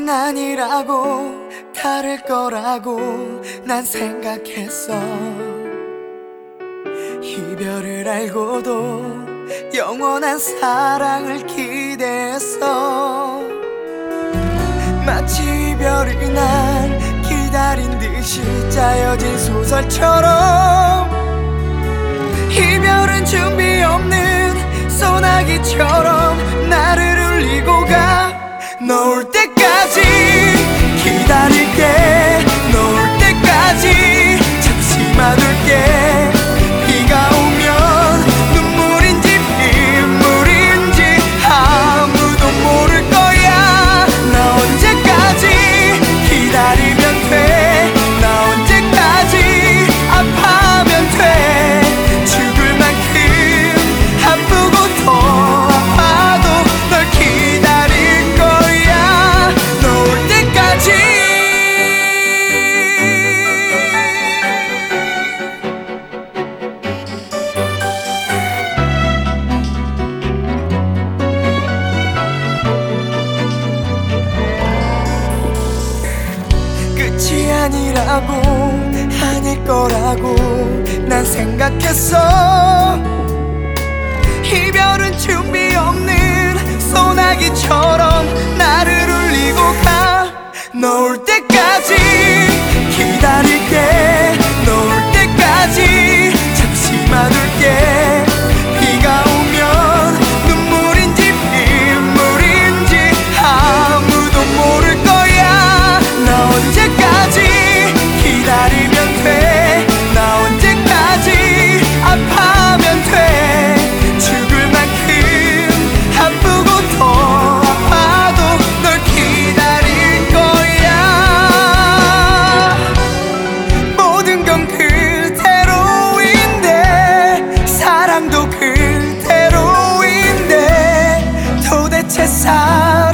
아니라고 다를 거라고 난 생각했어. 이별을 알고도 영원한 사랑을 기대했어. 마치 이별이 날 기다린 듯이 짜여진 소설처럼 이별은 준비 없는 소나기처럼 나를 울리고 가. 너 올 때까지 기다릴게. 너 올 때까지 잠시만 울게. 비가 오면 눈물인지 빗물인지 아무도 모를 거야. 나 언제까지 기다리면 돼. 나 언제까지 아파하면 돼. 죽을 만큼 아프고 더 아파도 널 기다릴 거야. 너 올 때까지. 끝이 아니라고 아닐 거라고 난 생각했어. 이별은 준비 없는 소나기처럼 나를 울리고 가. 너 올 때까지 기다릴게. 너 올 때까지 잠시만 울게. 비가 오면 눈물인지 빗물인지 아무도 모를 거야. 나 언제까지 기다리면 돼. 나 언제까지 아파하면 돼. 죽을 만큼 아프고 더 아파도 널 기다릴 거야. 모든 건 그대로인데 사랑도 그대로인데 도대체